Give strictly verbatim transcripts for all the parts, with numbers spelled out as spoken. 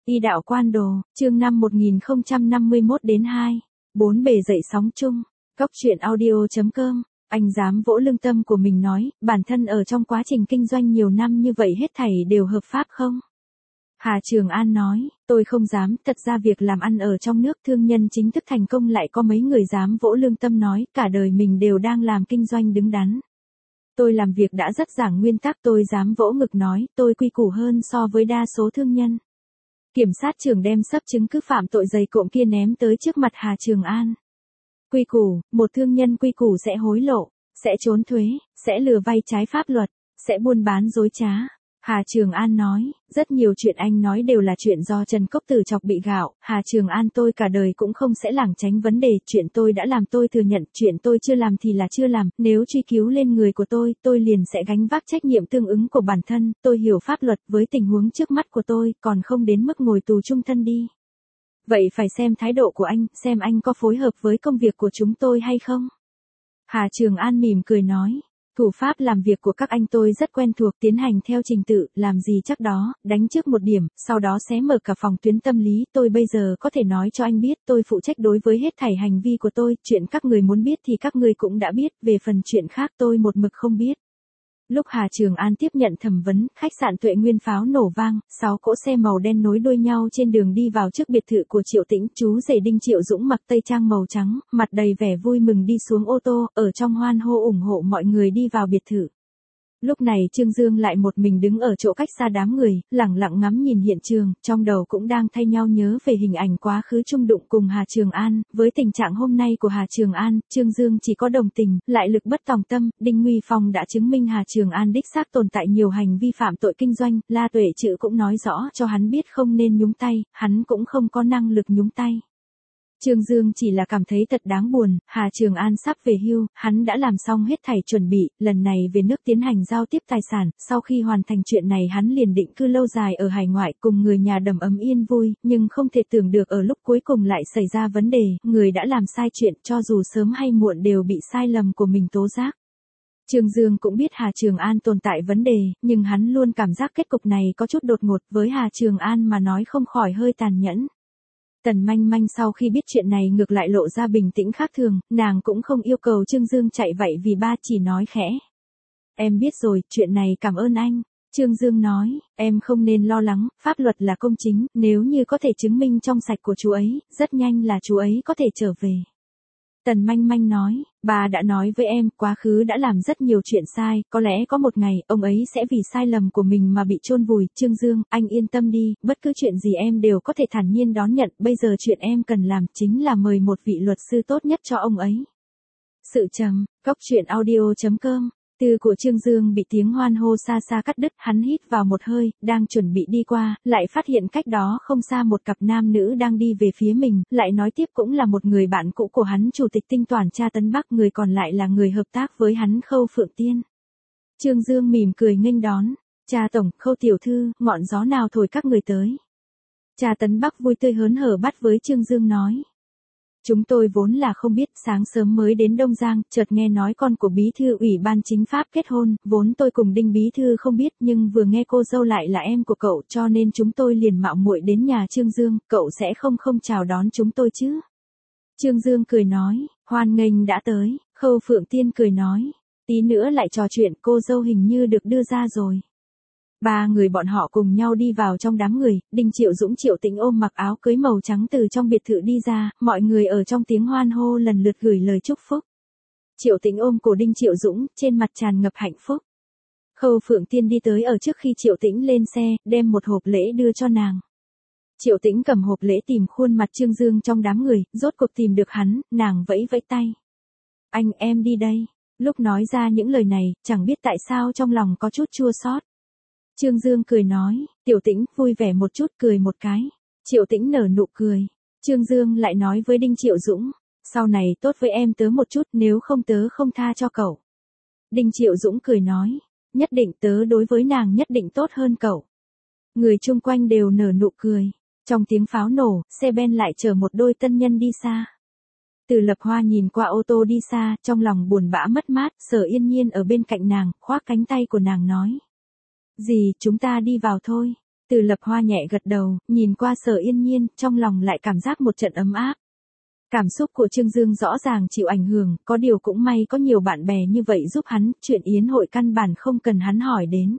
Y đạo quan đồ, chương năm một nghìn không trăm năm mươi mốt đến hai. Bốn bề dậy sóng chung. Cốc truyện audio chấm com. Anh dám vỗ lưng tâm của mình nói, bản thân ở trong quá trình kinh doanh nhiều năm như vậy hết thảy đều hợp pháp không? Hà Trường An nói, tôi không dám, thật ra việc làm ăn ở trong nước thương nhân chính thức thành công lại có mấy người dám vỗ lưng tâm nói, cả đời mình đều đang làm kinh doanh đứng đắn. Tôi làm việc đã rất giảng nguyên tắc, tôi dám vỗ ngực nói, tôi quy củ hơn so với đa số thương nhân. Kiểm sát trưởng đem sấp chứng cứ phạm tội dày cộm kia ném tới trước mặt Hà Trường An. Quy củ, một thương nhân quy củ sẽ hối lộ, sẽ trốn thuế, sẽ lừa vay trái pháp luật, sẽ buôn bán dối trá. Hà Trường An nói, rất nhiều chuyện anh nói đều là chuyện do Trần Cốc Tử chọc bị gạo, Hà Trường An tôi cả đời cũng không sẽ lảng tránh vấn đề, chuyện tôi đã làm tôi thừa nhận, chuyện tôi chưa làm thì là chưa làm, nếu truy cứu lên người của tôi, tôi liền sẽ gánh vác trách nhiệm tương ứng của bản thân, tôi hiểu pháp luật với tình huống trước mắt của tôi, còn không đến mức ngồi tù chung thân đi. Vậy phải xem thái độ của anh, xem anh có phối hợp với công việc của chúng tôi hay không? Hà Trường An mỉm cười nói. Thủ pháp làm việc của các anh tôi rất quen thuộc, tiến hành theo trình tự, làm gì chắc đó, đánh trước một điểm, sau đó xé mở cả phòng tuyến tâm lý, tôi bây giờ có thể nói cho anh biết, tôi phụ trách đối với hết thảy hành vi của tôi, chuyện các người muốn biết thì các người cũng đã biết, về phần chuyện khác tôi một mực không biết. Lúc Hà Trường An tiếp nhận thẩm vấn, khách sạn Tuệ Nguyên pháo nổ vang, sáu cỗ xe màu đen nối đuôi nhau trên đường đi vào trước biệt thự của Triệu Tĩnh, chú rể Đinh Triệu Dũng mặc tây trang màu trắng, mặt đầy vẻ vui mừng đi xuống ô tô, ở trong hoan hô ủng hộ mọi người đi vào biệt thự. Lúc này Trương Dương lại một mình đứng ở chỗ cách xa đám người, lẳng lặng ngắm nhìn hiện trường, trong đầu cũng đang thay nhau nhớ về hình ảnh quá khứ chung đụng cùng Hà Trường An, với tình trạng hôm nay của Hà Trường An, Trương Dương chỉ có đồng tình, lại lực bất tòng tâm, Đinh Nguy Phong đã chứng minh Hà Trường An đích xác tồn tại nhiều hành vi phạm tội kinh doanh, La Tuệ Trự cũng nói rõ cho hắn biết không nên nhúng tay, hắn cũng không có năng lực nhúng tay. Trương Dương chỉ là cảm thấy thật đáng buồn, Hà Trường An sắp về hưu, hắn đã làm xong hết thảy chuẩn bị, lần này về nước tiến hành giao tiếp tài sản, sau khi hoàn thành chuyện này hắn liền định cư lâu dài ở hải ngoại cùng người nhà đầm ấm yên vui, nhưng không thể tưởng được ở lúc cuối cùng lại xảy ra vấn đề, người đã làm sai chuyện cho dù sớm hay muộn đều bị sai lầm của mình tố giác. Trương Dương cũng biết Hà Trường An tồn tại vấn đề, nhưng hắn luôn cảm giác kết cục này có chút đột ngột, với Hà Trường An mà nói không khỏi hơi tàn nhẫn. Tần Manh Manh sau khi biết chuyện này ngược lại lộ ra bình tĩnh khác thường, nàng cũng không yêu cầu Trương Dương chạy vậy vì ba, chỉ nói khẽ. Em biết rồi, chuyện này cảm ơn anh. Trương Dương nói, em không nên lo lắng, pháp luật là công chính, nếu như có thể chứng minh trong sạch của chú ấy, rất nhanh là chú ấy có thể trở về. Tần Manh Manh nói, bà đã nói với em, quá khứ đã làm rất nhiều chuyện sai, có lẽ có một ngày, ông ấy sẽ vì sai lầm của mình mà bị chôn vùi. Trương Dương, anh yên tâm đi, bất cứ chuyện gì em đều có thể thản nhiên đón nhận, bây giờ chuyện em cần làm chính là mời một vị luật sư tốt nhất cho ông ấy. Sự trầm, cốc truyện audio chấm com. Từ của Trương Dương bị tiếng hoan hô xa xa cắt đứt, hắn hít vào một hơi, đang chuẩn bị đi qua, lại phát hiện cách đó không xa một cặp nam nữ đang đi về phía mình, lại nói tiếp cũng là một người bạn cũ của hắn, Chủ tịch Tinh Toản Tra Tấn Bắc, người còn lại là người hợp tác với hắn, Khâu Phượng Tiên. Trương Dương mỉm cười nghênh đón, Cha Tổng, Khâu Tiểu Thư, ngọn gió nào thổi các người tới. Tra Tấn Bắc vui tươi hớn hở bắt với Trương Dương nói. Chúng tôi vốn là không biết, sáng sớm mới đến Đông Giang, chợt nghe nói con của bí thư ủy ban chính pháp kết hôn, vốn tôi cùng Đinh bí thư không biết, nhưng vừa nghe cô dâu lại là em của cậu, cho nên chúng tôi liền mạo muội đến nhà Trương Dương, cậu sẽ không không chào đón chúng tôi chứ? Trương Dương cười nói, hoan nghênh đã tới. Khâu Phượng Tiên cười nói, tí nữa lại trò chuyện, cô dâu hình như được đưa ra rồi. Ba người bọn họ cùng nhau đi vào trong đám người, Đinh Triệu Dũng Triệu Tĩnh ôm mặc áo cưới màu trắng từ trong biệt thự đi ra, mọi người ở trong tiếng hoan hô lần lượt gửi lời chúc phúc. Triệu Tĩnh ôm cổ Đinh Triệu Dũng, trên mặt tràn ngập hạnh phúc. Khâu Phượng Tiên đi tới ở trước khi Triệu Tĩnh lên xe, đem một hộp lễ đưa cho nàng. Triệu Tĩnh cầm hộp lễ tìm khuôn mặt Trương Dương trong đám người, rốt cuộc tìm được hắn, nàng vẫy vẫy tay. Anh em đi đây. Lúc nói ra những lời này, chẳng biết tại sao trong lòng có chút chua xót. Trương Dương cười nói, Tiểu Tĩnh vui vẻ một chút cười một cái. Triệu Tĩnh nở nụ cười. Trương Dương lại nói với Đinh Triệu Dũng, sau này tốt với em tớ một chút, nếu không tớ không tha cho cậu. Đinh Triệu Dũng cười nói, nhất định tớ đối với nàng nhất định tốt hơn cậu. Người chung quanh đều nở nụ cười. Trong tiếng pháo nổ, xe ben lại chở một đôi tân nhân đi xa. Từ Lập Hoa nhìn qua ô tô đi xa, trong lòng buồn bã mất mát, Sở Yên Nhiên ở bên cạnh nàng, khoác cánh tay của nàng nói. Gì, chúng ta đi vào thôi. Từ Lập Hoa nhẹ gật đầu, nhìn qua Sở Yên Nhiên, trong lòng lại cảm giác một trận ấm áp. Cảm xúc của Trương Dương rõ ràng chịu ảnh hưởng, có điều cũng may có nhiều bạn bè như vậy giúp hắn, chuyện yến hội căn bản không cần hắn hỏi đến.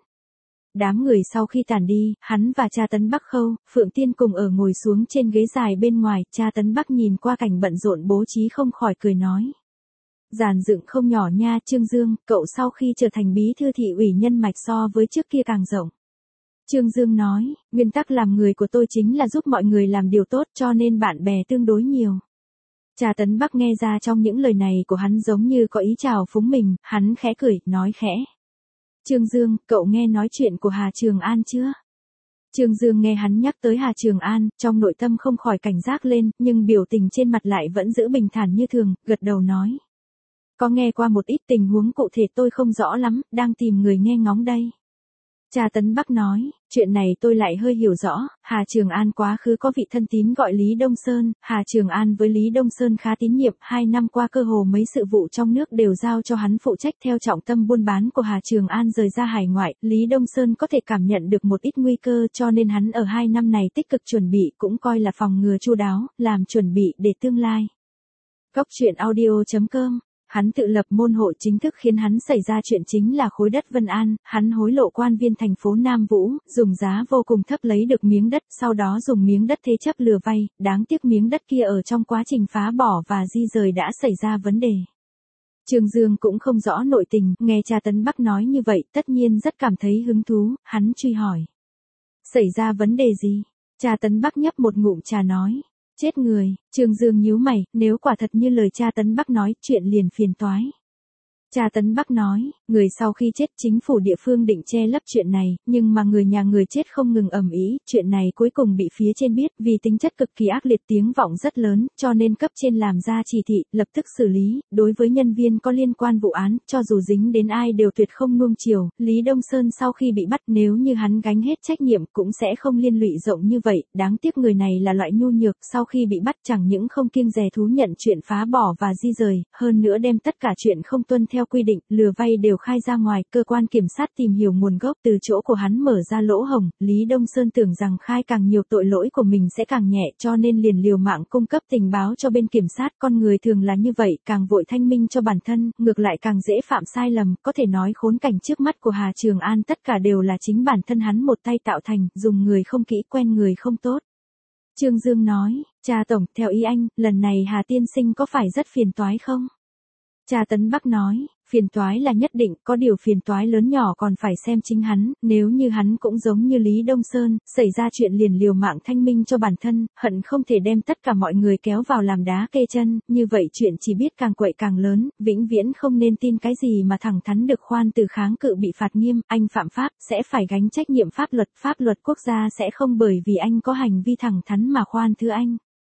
Đám người sau khi tàn đi, hắn và cha Tấn Bắc Khâu, Phượng Tiên cùng ở ngồi xuống trên ghế dài bên ngoài, cha Tấn Bắc nhìn qua cảnh bận rộn bố trí không khỏi cười nói. Giàn dựng không nhỏ nha Trương Dương, cậu sau khi trở thành bí thư thị ủy nhân mạch so với trước kia càng rộng. Trương Dương nói, nguyên tắc làm người của tôi chính là giúp mọi người làm điều tốt cho nên bạn bè tương đối nhiều. Cha Tấn Bắc nghe ra trong những lời này của hắn giống như có ý chào phúng mình, hắn khẽ cười, nói khẽ. Trương Dương, cậu nghe nói chuyện của Hà Trường An chưa? Trương Dương nghe hắn nhắc tới Hà Trường An, trong nội tâm không khỏi cảnh giác lên, nhưng biểu tình trên mặt lại vẫn giữ bình thản như thường, gật đầu nói. Có nghe qua một ít tình huống cụ thể tôi không rõ lắm, đang tìm người nghe ngóng đây. Cha Tấn Bắc nói, chuyện này tôi lại hơi hiểu rõ, Hà Trường An quá khứ có vị thân tín gọi Lý Đông Sơn, Hà Trường An với Lý Đông Sơn khá tín nhiệm, hai năm qua cơ hồ mấy sự vụ trong nước đều giao cho hắn phụ trách theo trọng tâm buôn bán của Hà Trường An rời ra hải ngoại, Lý Đông Sơn có thể cảm nhận được một ít nguy cơ cho nên hắn ở hai năm này tích cực chuẩn bị cũng coi là phòng ngừa chu đáo, làm chuẩn bị để tương lai. Góc truyện audio chấm com Hắn tự lập môn hộ chính thức khiến hắn xảy ra chuyện chính là khối đất Vân An, hắn hối lộ quan viên thành phố Nam Vũ, dùng giá vô cùng thấp lấy được miếng đất, sau đó dùng miếng đất thế chấp lừa vay, đáng tiếc miếng đất kia ở trong quá trình phá bỏ và di rời đã xảy ra vấn đề. Trương Dương cũng không rõ nội tình, nghe cha Tấn Bắc nói như vậy, tất nhiên rất cảm thấy hứng thú, hắn truy hỏi. Xảy ra vấn đề gì? Cha Tấn Bắc nhấp một ngụm trà nói. Chết người, Trương Dương nhíu mày, nếu quả thật như lời cha Tấn Bắc nói, chuyện liền phiền toái. Cha Tấn Bắc nói, người sau khi chết chính phủ địa phương định che lấp chuyện này, nhưng mà người nhà người chết không ngừng ầm ĩ, chuyện này cuối cùng bị phía trên biết, vì tính chất cực kỳ ác liệt tiếng vọng rất lớn, cho nên cấp trên làm ra chỉ thị, lập tức xử lý, đối với nhân viên có liên quan vụ án, cho dù dính đến ai đều tuyệt không nuông chiều, Lý Đông Sơn sau khi bị bắt nếu như hắn gánh hết trách nhiệm cũng sẽ không liên lụy rộng như vậy, đáng tiếc người này là loại nhu nhược, sau khi bị bắt chẳng những không kiêng dè thú nhận chuyện phá bỏ và di rời, hơn nữa đem tất cả chuyện không tuân theo quy định, lừa vay đều khai ra ngoài, cơ quan kiểm sát tìm hiểu nguồn gốc từ chỗ của hắn mở ra lỗ hổng, Lý Đông Sơn tưởng rằng khai càng nhiều tội lỗi của mình sẽ càng nhẹ cho nên liền liều mạng cung cấp tình báo cho bên kiểm sát, con người thường là như vậy, càng vội thanh minh cho bản thân, ngược lại càng dễ phạm sai lầm, có thể nói khốn cảnh trước mắt của Hà Trường An tất cả đều là chính bản thân hắn một tay tạo thành, dùng người không kỹ quen người không tốt. Trương Dương nói, cha tổng, theo ý anh, lần này Hà tiên sinh có phải rất phiền toái không? Cha Tấn Bắc nói, phiền toái là nhất định, có điều phiền toái lớn nhỏ còn phải xem chính hắn, nếu như hắn cũng giống như Lý Đông Sơn, xảy ra chuyện liền liều mạng thanh minh cho bản thân, hận không thể đem tất cả mọi người kéo vào làm đá kê chân, như vậy chuyện chỉ biết càng quậy càng lớn, vĩnh viễn không nên tin cái gì mà thẳng thắn được khoan từ kháng cự bị phạt nghiêm, anh phạm pháp, sẽ phải gánh trách nhiệm pháp luật, pháp luật quốc gia sẽ không bởi vì anh có hành vi thẳng thắn mà khoan thứ anh.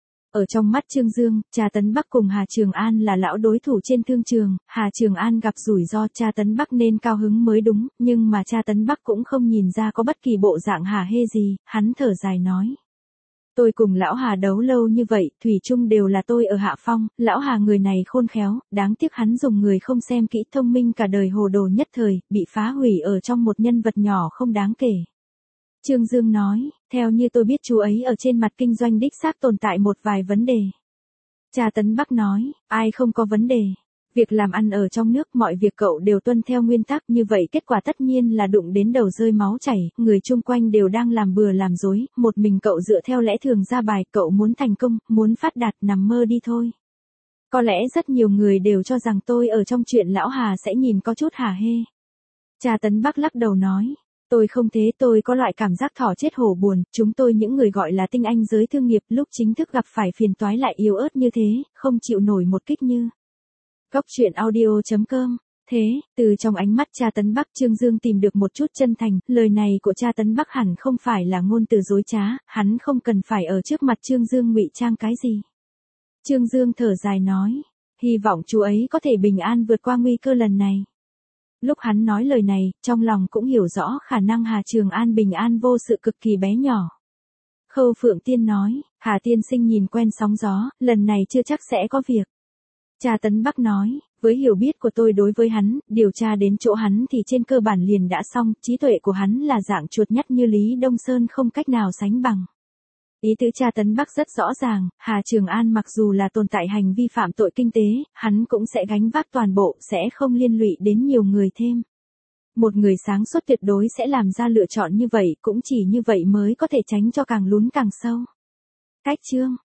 Ở trong mắt Trương Dương, cha Tấn Bắc cùng Hà Trường An là lão đối thủ trên thương trường, Hà Trường An gặp rủi ro cha Tấn Bắc nên cao hứng mới đúng, nhưng mà cha Tấn Bắc cũng không nhìn ra có bất kỳ bộ dạng hả hê gì, hắn thở dài nói. Tôi cùng lão Hà đấu lâu như vậy, thủy chung đều là tôi ở hạ phong, lão Hà người này khôn khéo, đáng tiếc hắn dùng người không xem kỹ thông minh cả đời hồ đồ nhất thời, bị phá hủy ở trong một nhân vật nhỏ không đáng kể. Trương Dương nói, theo như tôi biết chú ấy ở trên mặt kinh doanh đích xác tồn tại một vài vấn đề. Cha Tấn Bắc nói, ai không có vấn đề. Việc làm ăn ở trong nước mọi việc cậu đều tuân theo nguyên tắc như vậy kết quả tất nhiên là đụng đến đầu rơi máu chảy, người chung quanh đều đang làm bừa làm dối, một mình cậu dựa theo lẽ thường ra bài, cậu muốn thành công, muốn phát đạt nằm mơ đi thôi. Có lẽ rất nhiều người đều cho rằng tôi ở trong chuyện lão Hà sẽ nhìn có chút hả hê. Cha Tấn Bắc lắc đầu nói. Tôi không thế, tôi có loại cảm giác thỏ chết hổ buồn, chúng tôi những người gọi là tinh anh giới thương nghiệp lúc chính thức gặp phải phiền toái lại yếu ớt như thế, không chịu nổi một kích như. Góc truyện audio chấm com Thế, từ trong ánh mắt cha Tấn Bắc Trương Dương tìm được một chút chân thành, lời này của cha Tấn Bắc hẳn không phải là ngôn từ dối trá, hắn không cần phải ở trước mặt Trương Dương ngụy trang cái gì. Trương Dương thở dài nói, hy vọng chú ấy có thể bình an vượt qua nguy cơ lần này. Lúc hắn nói lời này, trong lòng cũng hiểu rõ khả năng Hà Trường An bình an vô sự cực kỳ bé nhỏ. Khâu Phượng Tiên nói, Hà tiên sinh nhìn quen sóng gió, lần này chưa chắc sẽ có việc. Cha Tấn Bắc nói, Với hiểu biết của tôi đối với hắn, điều tra đến chỗ hắn thì trên cơ bản liền đã xong, trí tuệ của hắn là dạng chuột nhắt như Lý Đông Sơn không cách nào sánh bằng. Ý tứ cha tấn Bắc rất rõ ràng, Hà Trường An mặc dù là tồn tại hành vi phạm tội kinh tế, hắn cũng sẽ gánh vác toàn bộ, sẽ không liên lụy đến nhiều người thêm. Một người sáng suốt tuyệt đối sẽ làm ra lựa chọn như vậy, cũng chỉ như vậy mới có thể tránh cho càng lún càng sâu. Cách chương